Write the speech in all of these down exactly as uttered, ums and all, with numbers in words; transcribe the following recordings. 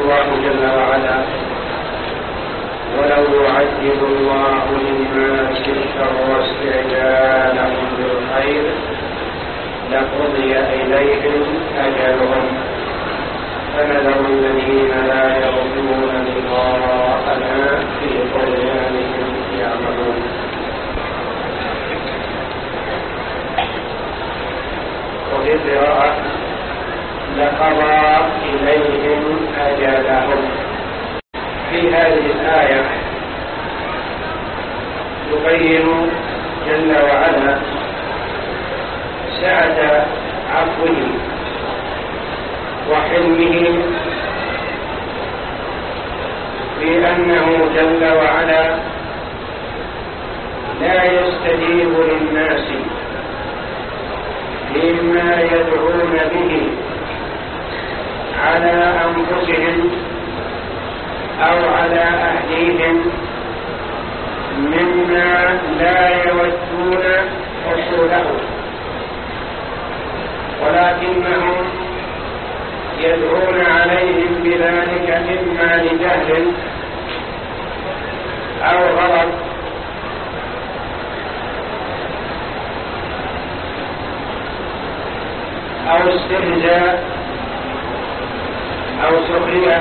الله جل وعلا: ولو يعجل الله للناس الشر استعجالهم بالخير لقضي إليهم أجلهم فنذر الذين لا يرجون لقاءنا في طغيانهم يعملون. وفي قراءة: لقضى إليهم أجلهم. في هذه الآية يبين جل وعلا سعة عفوه وحلمه في أنه جل وعلا لا يستجيب للناس مما يدعون به على أنفسهم أو على أهليهم مما لا يودون حصوله، ولكنهم يدعون عليهم بذلك إما لجهل أو غضب أو استهزاء أو سخرية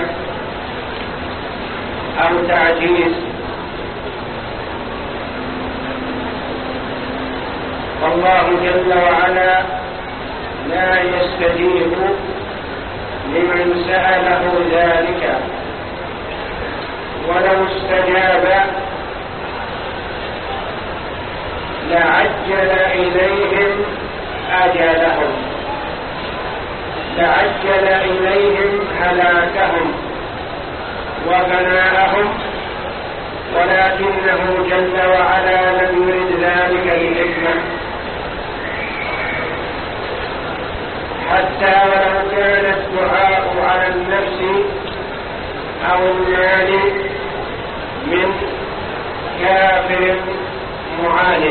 أو تعجيز. والله جل وعلا لا يستجيب لمن سأله ذلك، ولو استجاب لعجل إليهم أجلهم، لعجل إليهم هلاكهم وفناءهم، ولكنه جل وعلا لم يرد ذلك لحكمة، حتى ولو كان الدعاء على النفس أو المال من كافر معاند،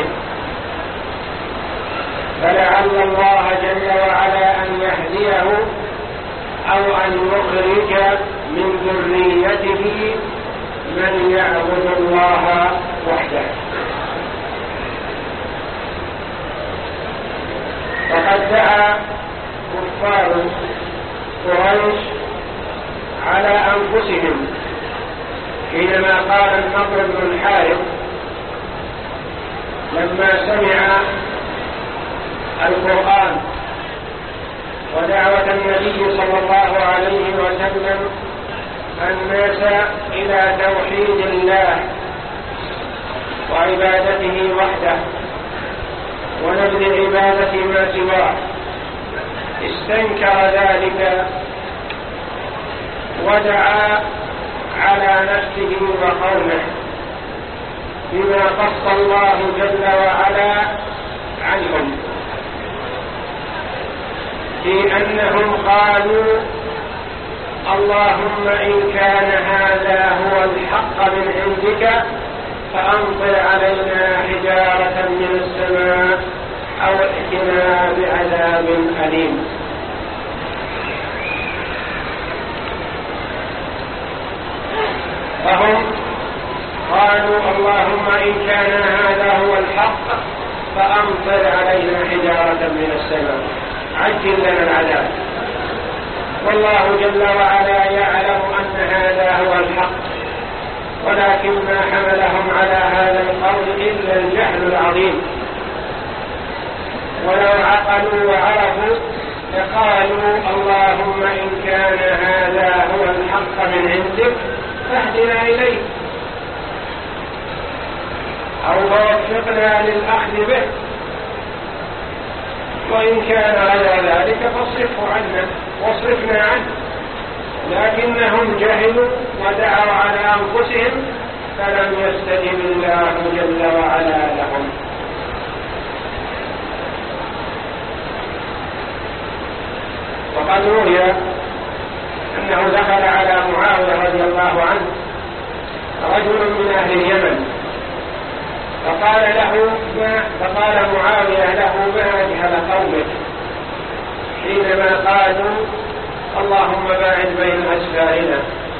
فلعل الله جل وعلا أن يهديه أو أن يخرج من ذريته من يعبد الله وحده. فقد دعا كفار قريش على أنفسهم حينما قال النضر بن الحارث لما سمع القرآن ودعوة النبي صلى الله عليه وسلم الناس إلى توحيد الله وعبادته وحده ونبذ عبادة ما سواه، استنكر ذلك ودعا على نفسه وقومه بما قص الله جل وعلا عنهم، في أنهم قالوا: اللهم إن كان هذا هو الحق من عندك فأمطر علينا حجارة من السماء أو ائتنا بعذاب أليم. فهم قالوا: اللهم إن كان هذا هو الحق فأمطر علينا حجارة من السماء، عجل لنا العذاب. والله جل وعلا يعلم أن هذا هو الحق، ولكن ما حملهم على هذا القول إلا الجهل العظيم، ولو عقلوا وعرفوا لقالوا: اللهم إن كان هذا هو الحق من عندك فاهدنا إليه أو وفقنا للأخذ به، وإن كان غير ذلك فاصرفه عنا واصرفنا عنه. لكنهم جهلوا ودعوا على أنفسهم فلم يستجب الله جل وعلا لهم. وقد روي أنه دخل على معاوية رضي الله عنه رجل من أهل اليمن فقال له ما فقال معاوية له: ما أجهل قومك حينما قالوا: اللهم باعد بين أسفارنا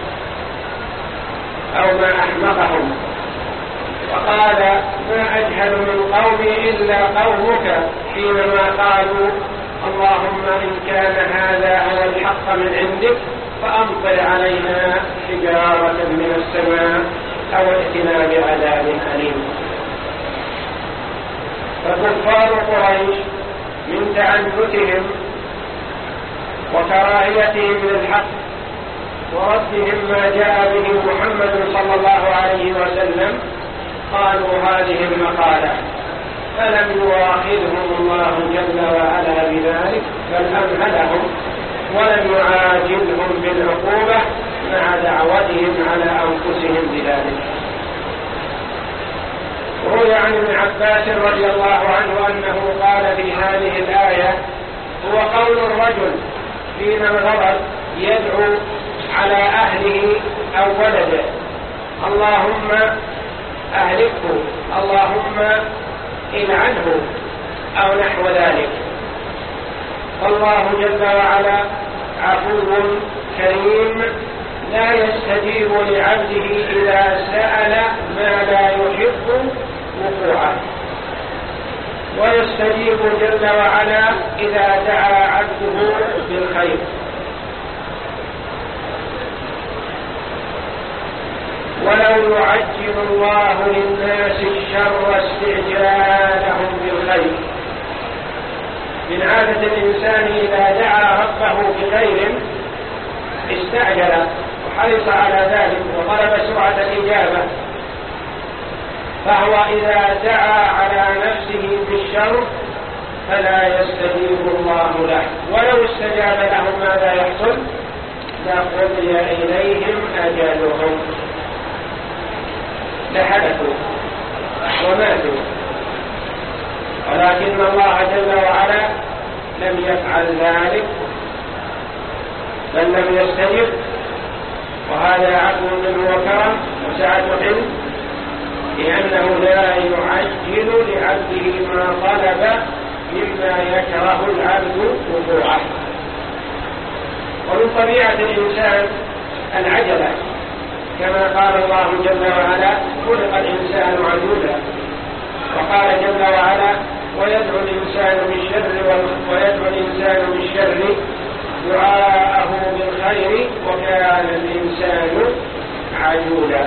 أو ما أحمقهم، وقال ما أجهل من قومي إلا قومك حينما قالوا اللهم إن كان هذا هو الحق من عندك فأمطر علينا حجارة من السماء أو ائتنا بعذاب أليم. فكفار قريش من تعنتهم وكراهيتهم للحق وردهم ما جاء به محمد صلى الله عليه وسلم قالوا هذه المقالة، فلم يؤاخذهم الله جل وعلا بذلك بل أمهلهم ولم يعاجلهم بالعقوبة مع دعوتهم على أنفسهم بذلك. روي عن ابن عباس رضي الله عنه أنه قال في هذه الآية هو قول الرجل حين الغضب يدعو على أهله أو ولده اللهم أهلكه، اللهم العنه أو نحو ذلك. فالله جل وعلا عفو كريم لا يستجيب لعبده إذا سأل ما لا يحب وقوعه، ويستجيب جل وعلا إذا دعا عبده بالخير. ولو يعجل الله للناس الشر استعجالهم بالخير. من عادة الإنسان إذا دعا ربه بخير استعجل وحرص على ذلك وطلب سرعة الإجابة، فهو إذا دعا على نفسه بالشر فلا يستجيب الله له، ولو استجاب لهم ماذا يحصل؟ لقضي إليهم أجلهم، لهلكوا وماتوا. ولكن الله جل وعلا لم يفعل ذلك بل لم يستجب، وهذا عفو منه وكرم وسعة علم، لأنه لا يعجل لعبده ما طلب مما يكره العبد وقوعه. ومن طبيعة الإنسان العجلة، كما قال الله جل وعلا خلق الإنسان عجولا، وقال جل وعلا ويدعو الإنسان بالشر ويدعو الإنسان بالشر دعاءه بالخير وكان الإنسان عجولا.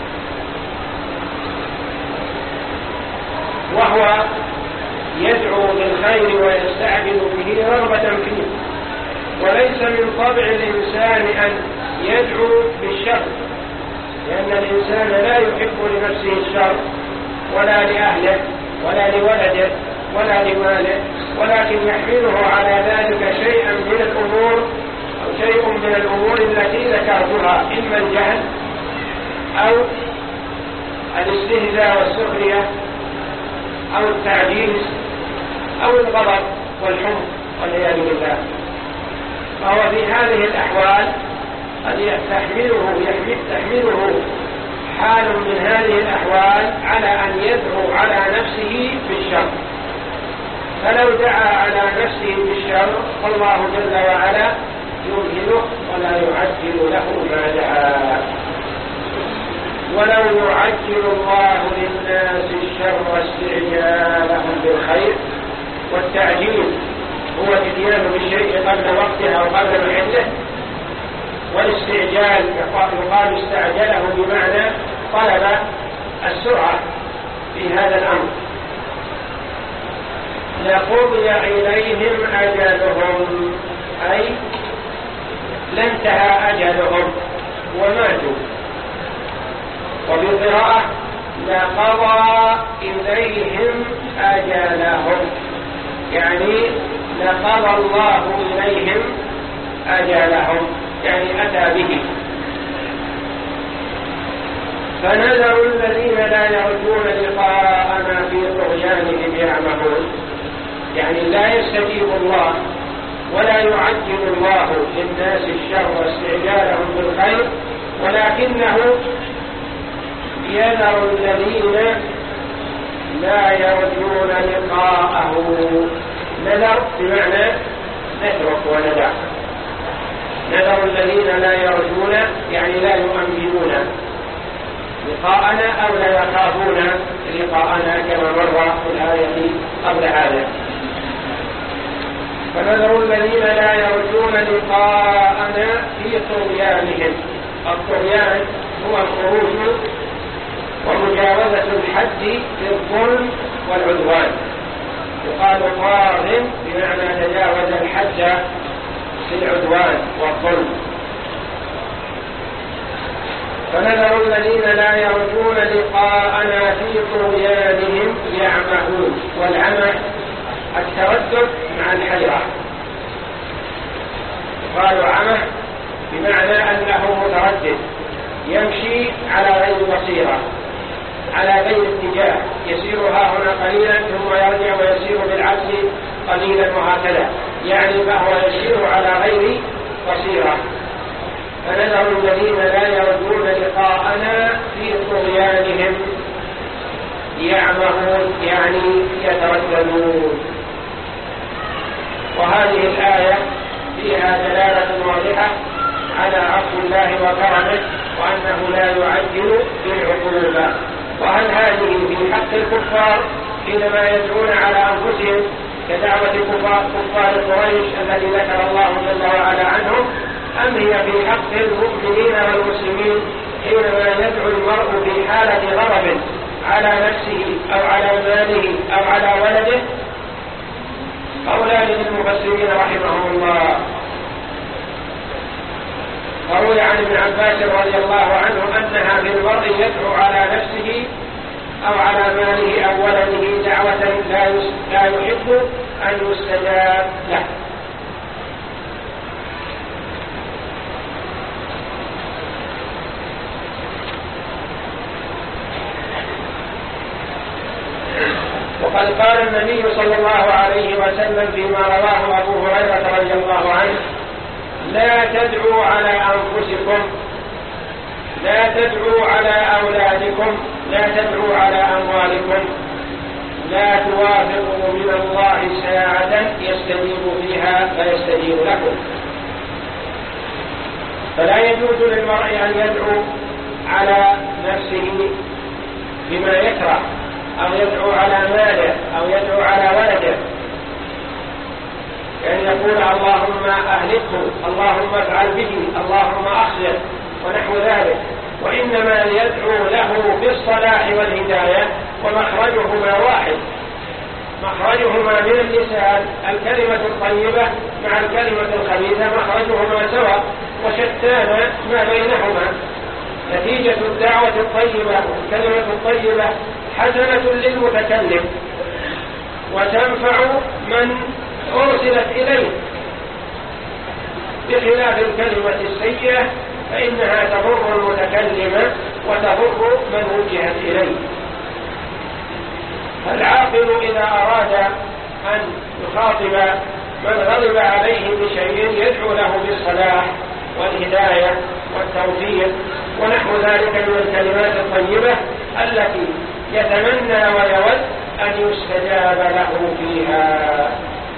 وهو يدعو بالخير ويستعجل به رغبة فيه، وليس من طبع الإنسان أن يدعو بالشر، لأن الإنسان لا يحب لنفسه الشر ولا لأهله ولا لولده ولا لماله، ولكن يحمله على ذلك شيئا من الأمور أو شيء من الأمور التي ذكرتها، إما الجهل أو الاستهزاء والسخرية أو التعجيز أو الغضب والحمق والعياذ بالله. فهو في هذه الأحوال قد تحمله تحمله حال من هذه الأحوال على أن يدعو على نفسه بالشر، فلو دعا على نفسه بالشر فالله جل وعلا يمهله ولا يعجل له ما دعا. ولو يعجل الله للناس الشر استعجالهم بالخير، والتعجيل هو الاتيان بالشيء قبل وقته أو قبل محله، والاستعجال يقال استعجله بمعنى طلب السرعة في هذا الأمر، لقضي إليهم أجلهم، أي لانتهى أجلهم وماتوا. وبالقراءة لقضى إليهم أجلهم، يعني لقضى الله إليهم أجلهم، يعني أتى به. فنذر الذين لا يرجون لقاءنا في طغيانهم يعمهون، يعني لا يستجيب الله ولا يعجل الله للناس الشر استعجالهم بالخير، ولكنه يذر الذين لا يرجون لقاءه. نذر بمعنى نترك وندع. نذر الذين لا يرجون يعني لا يؤمنون لقاءنا أو لا يخافون لقاءنا كما مر في الآية قبل هذا. فنذر الذين لا يرجون لقاءنا في طغيانهم. الطغيان هو الخروج ومجاوزة الحد بالظلم والعدوان. يقال طاغ بمعنى تجاوز الحد في العدوان والظلم. فنذر الذين لا يرجون لقاءنا في طغيانهم يعمهون. والعمى التردد مع الحيرة. قالوا عمى بمعنى أنه متردد يمشي على غير بصيرة، على غير اتجاه، يسير ها هنا قليلا ثم يرجع ويسير بالعكس قليلا وهكذا، يعني فهو يسير على غير بصيرة. فنذر الذين لا يرجون لقاءنا في طغيانهم يعمهون، يعني يترددون. وهذه الآية فيها دلالة واضحة على عفو الله وكرمه وأنه لا يعجل بالعقوبة. وهل هذه في حق الكفار حينما يدعون على أنفسهم كدعوة كفار قريش الذي ذكر الله جل وعلا عنهم، أم هي في حق المؤمنين والمسلمين حينما يدعو المرء في حالة غضب على نفسه أو على ماله أو على ولده؟ قولان للمفسرين رحمهم الله. وروي عن ابن عباس رضي الله عنه أنها بالمرء يدعو على نفسه أو على ماله أو ولده دعوة لا يحب أن يستجاب له. وقد قال النبي صلى الله عليه وسلم فيما رواه أبو هريرة رضي الله عنه: لا تدعوا على أنفسكم، لا تدعوا على أولادكم، لا تدعوا على أموالكم، لا توافقوا من الله ساعة يستجيب فيها فيستجيب لكم. فلا يجوز للمرء أن يدعو على نفسه بما يكره، أو يدعو على ماله، أو يدعو على ولده، يعني يقول اللهم أهلكه، اللهم افعل به، اللهم أخزه ونحو ذلك. وإنما يدعو له بالصلاح والهداية، ومخرجهما واحد، مخرجهما من اللسان الكلمة الطيبة مع الكلمة الخبيثة مخرجهما سواء وشتان ما بينهما. نتيجة الدعوة الطيبة والكلمة الطيبة حسنة للمتكلم وتنفع من أرسلت إليه، بخلاف الكلمة السيئة فإنها تضر المتكلم وتضر من وجهت إليه. فالعاقل إذا أراد أن يخاطب من غضب عليه بشيء يدعو له بالصلاح والهداية والتوفيق ونحو ذلك من الكلمات الطيبة التي يتمنى ويود أن يستجاب له فيها.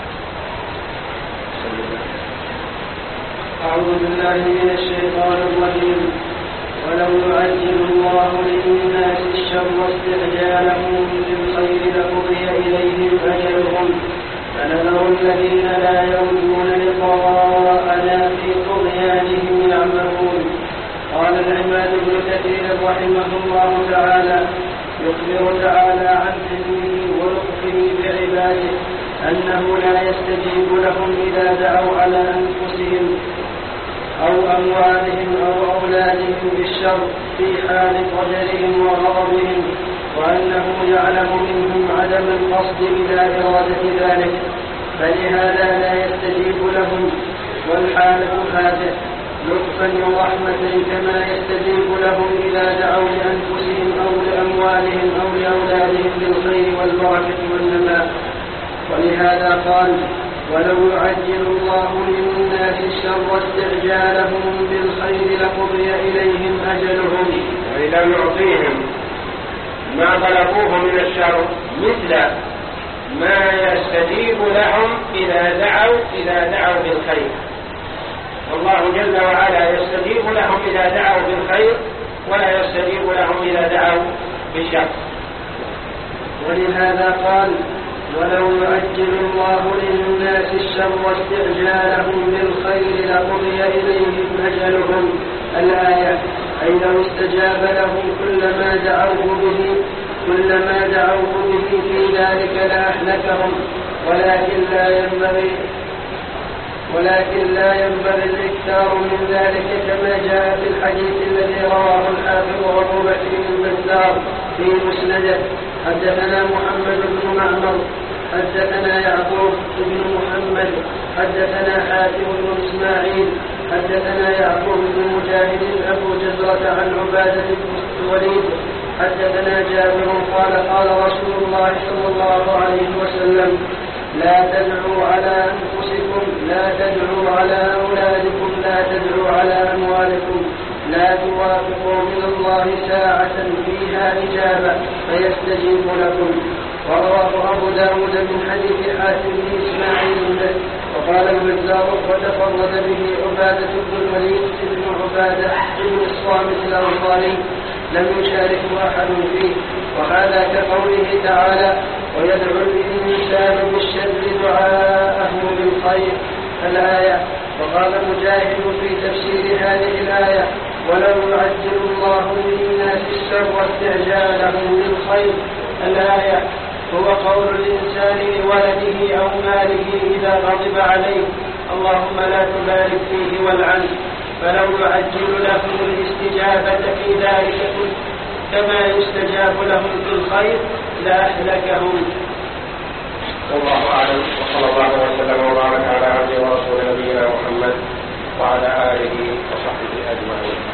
أعوذ بالله من الشيطان الرجيم. ولو يعجل الله للناس الشر استعجالهم بالخير لقضي إليهم أجلهم فنذر الذين لا يرجون لقاءنا في طغيانهم يعمهون. قال العماد بن كثير رحمه الله تعالى: يخبر تعالى عن حلمه ولطفه بعباده أنه لا يستجيب لهم إذا دعوا على أنفسهم أو أموالهم أو أولادهم بالشر في حال قدرهم وغضبهم، وأنه يعلم منهم عدم القصد إلى إرادة ذلك، فلهذا لا يستجيب لهم. والحالة هذه لطفا ورحمة كما يستجيب لهم إذا دعوا لأنفسهم أو لأموالهم أو لأولادهم بالخير والبركة والنماء. ولهذا قال: ولو يعجل الله للناس الشر استعجالهم بالخير لقضي إليهم أجلهم. وإذا نعطيهم ما طلبوه من الشر مثل ما يستجيب لهم إذا دعوا إذا دعوا بالخير. الله جل وعلا يستجيب لهم إذا دعوا بالخير ولا يستجيب لهم إذا دعوا بالشر. ولهذا قال: ولو يعجل الله للناس الشر استعجالهم بالخير لقضي إليهم أجلهم. الآية: أي لو استجاب لهم كل ما دعوه به كل ما دعوه به في ذلك لأهلكهم، ولكن لا ينبغي ولكن لا ينبغي الإكثار من ذلك، كما جاء في الحديث الذي رواه الحافظ أبو بكر بن بزار في مسنده: حدثنا محمد بن معمر حدثنا يعقوب بن محمد حدثنا حاتم بن إسماعيل حدثنا يعقوب بن مجاهد أبو جزرة عن عبادة بن الوليد حدثنا جابر قال: قال رسول الله صلى الله عليه وسلم: لا تدعوا على أنفسكم، لا تدعوا على أولادكم، لا تدعوا على أموالكم، لا توافقوا من الله ساعة فيها إجابة فيستجيب لكم. ورواه أبو داود من حديث حاتم بن إسماعيل به. وقال البزار: وتفرد به عبادة بن الوليد بن عبادة بن الصامت الأنصاري، لم يشاركه أحد فيه. وهذا كقوله تعالى: ويدعو الإنسان بالشر دعاءه بالخير. الآية. وقال مجاهد في تفسير هذه الآية: ولو يعجل الله للناس الشر استعجالهم بالخير. الآية هو قول الإنسان لولده أو ماله إذا غضب عليه: اللهم لا تبارك فيه والعنه. فلو يعجل لهم الاستجابة في ذلك كما يستجاب لهم في الخير لأهلكهم. والله أعلم، وصلى الله وسلم وبارك على عبده ورسول نبينا محمد وعلى آله وصحبه أجمعين.